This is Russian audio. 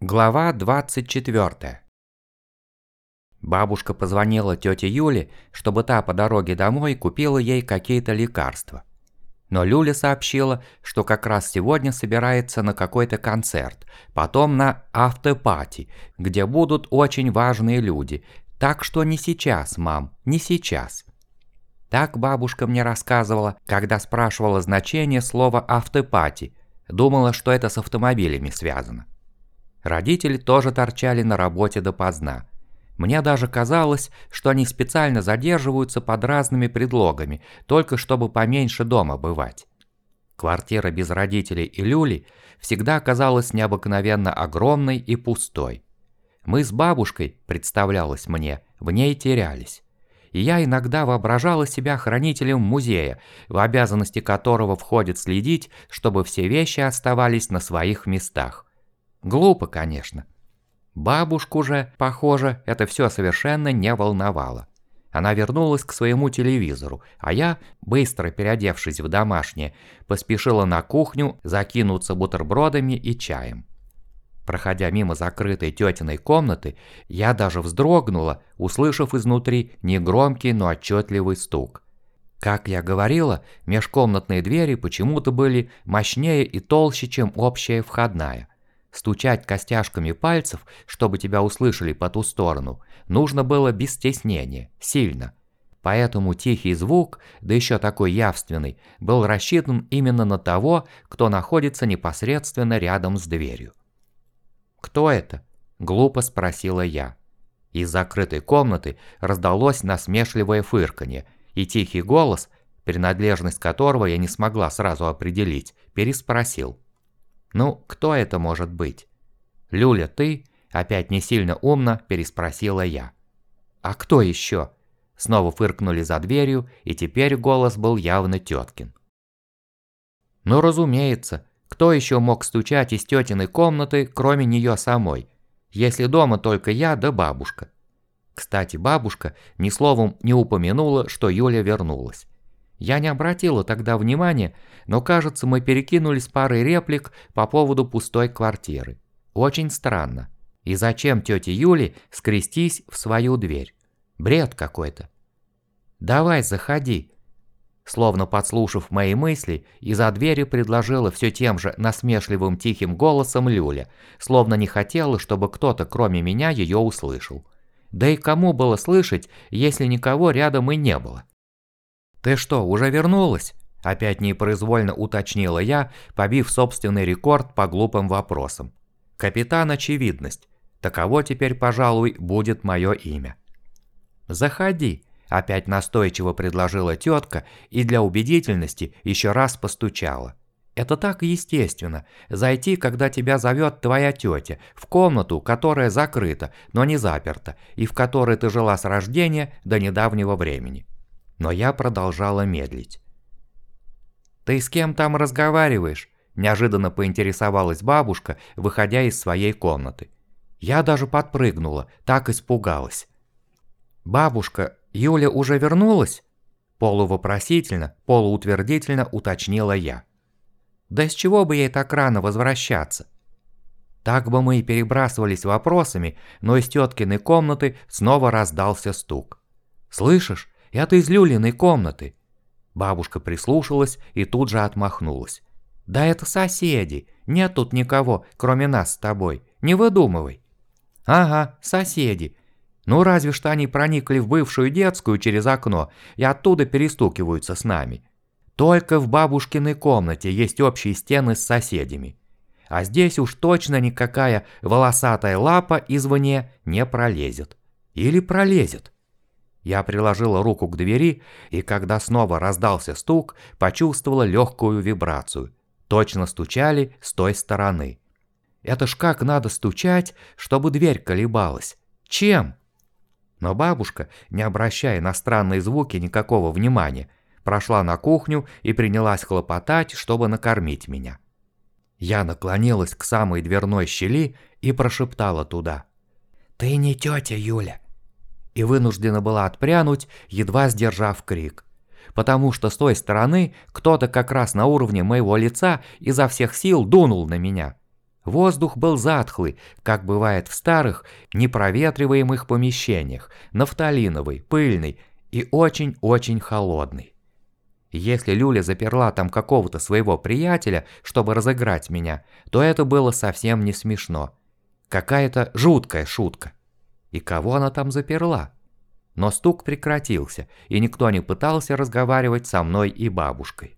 Глава 24. Бабушка позвонила тете Юле, чтобы та по дороге домой купила ей какие-то лекарства. Но Люля сообщила, что как раз сегодня собирается на какой-то концерт, потом на автопати, где будут очень важные люди. Так что не сейчас, мам, не сейчас. Так бабушка мне рассказывала, когда спрашивала значение слова автопати. Думала, что это с автомобилями связано. Родители тоже торчали на работе допоздна. Мне даже казалось, что они специально задерживаются под разными предлогами, только чтобы поменьше дома бывать. Квартира без родителей и Люли всегда казалась необыкновенно огромной и пустой. Мы с бабушкой, представлялось мне, в ней терялись. И я иногда воображала себя хранителем музея, в обязанности которого входит следить, чтобы все вещи оставались на своих местах. Глупо, конечно. Бабушку же, похоже, это все совершенно не волновало. Она вернулась к своему телевизору, а я, быстро переодевшись в домашнее, поспешила на кухню закинуться бутербродами и чаем. Проходя мимо закрытой тетиной комнаты, я даже вздрогнула, услышав изнутри негромкий, но отчетливый стук. Как я говорила, межкомнатные двери почему-то были мощнее и толще, чем общая входная. Стучать костяшками пальцев, чтобы тебя услышали по ту сторону, нужно было без стеснения, сильно. Поэтому тихий звук, да еще такой явственный, был рассчитан именно на того, кто находится непосредственно рядом с дверью. «Кто это?» – глупо спросила я. Из закрытой комнаты раздалось насмешливое фырканье, и тихий голос, принадлежность которого я не смогла сразу определить, переспросил. «Ну, кто это может быть?» «Люля, ты?» – опять не сильно умно переспросила я. «А кто еще?» Снова фыркнули за дверью, и теперь голос был явно теткин. «Ну, разумеется, кто еще мог стучать из тетиной комнаты, кроме нее самой, если дома только я да бабушка?» Кстати, бабушка ни словом не упомянула, что Юля вернулась. Я не обратила тогда внимания, но, кажется, мы перекинулись парой реплик по поводу пустой квартиры. Очень странно. И зачем тете Юле скрестись в свою дверь? Бред какой-то. «Давай, заходи». Словно подслушав мои мысли, из-за двери предложила все тем же насмешливым тихим голосом Люля, словно не хотела, чтобы кто-то кроме меня ее услышал. Да и кому было слышать, если никого рядом и не было? «Ты что, уже вернулась?» – опять непроизвольно уточнила я, побив собственный рекорд по глупым вопросам. «Капитан Очевидность. Таково теперь, пожалуй, будет мое имя». «Заходи», – опять настойчиво предложила тетка и для убедительности еще раз постучала. «Это так естественно – зайти, когда тебя зовет твоя тетя, в комнату, которая закрыта, но не заперта, и в которой ты жила с рождения до недавнего времени». Но я продолжала медлить. «Ты с кем там разговариваешь?» – неожиданно поинтересовалась бабушка, выходя из своей комнаты. Я даже подпрыгнула, так испугалась. «Бабушка, Юля уже вернулась?» – полувопросительно, полуутвердительно уточнила я. «Да с чего бы ей так рано возвращаться?» Так бы мы и перебрасывались вопросами, но из теткиной комнаты снова раздался стук. «Слышишь? Это из Люлиной комнаты». Бабушка прислушалась и тут же отмахнулась. «Да это соседи. Нет тут никого, кроме нас с тобой. Не выдумывай». «Ага, соседи. Ну разве что они проникли в бывшую детскую через окно и оттуда перестукиваются с нами. Только в бабушкиной комнате есть общие стены с соседями. А здесь уж точно никакая волосатая лапа извне не пролезет. Или пролезет». Я приложила руку к двери, и когда снова раздался стук, почувствовала легкую вибрацию. Точно стучали с той стороны. Это ж как надо стучать, чтобы дверь колебалась? Чем? Но бабушка, не обращая на странные звуки никакого внимания, прошла на кухню и принялась хлопотать, чтобы накормить меня. Я наклонилась к самой дверной щели и прошептала туда. «Ты не тетя Юля». И вынуждена была отпрянуть, едва сдержав крик. Потому что с той стороны кто-то как раз на уровне моего лица изо всех сил дунул на меня. Воздух был затхлый, как бывает в старых, непроветриваемых помещениях, нафталиновый, пыльный и очень-очень холодный. Если Люля заперла там какого-то своего приятеля, чтобы разыграть меня, то это было совсем не смешно. Какая-то жуткая шутка. И кого она там заперла? Но стук прекратился, и никто не пытался разговаривать со мной и бабушкой.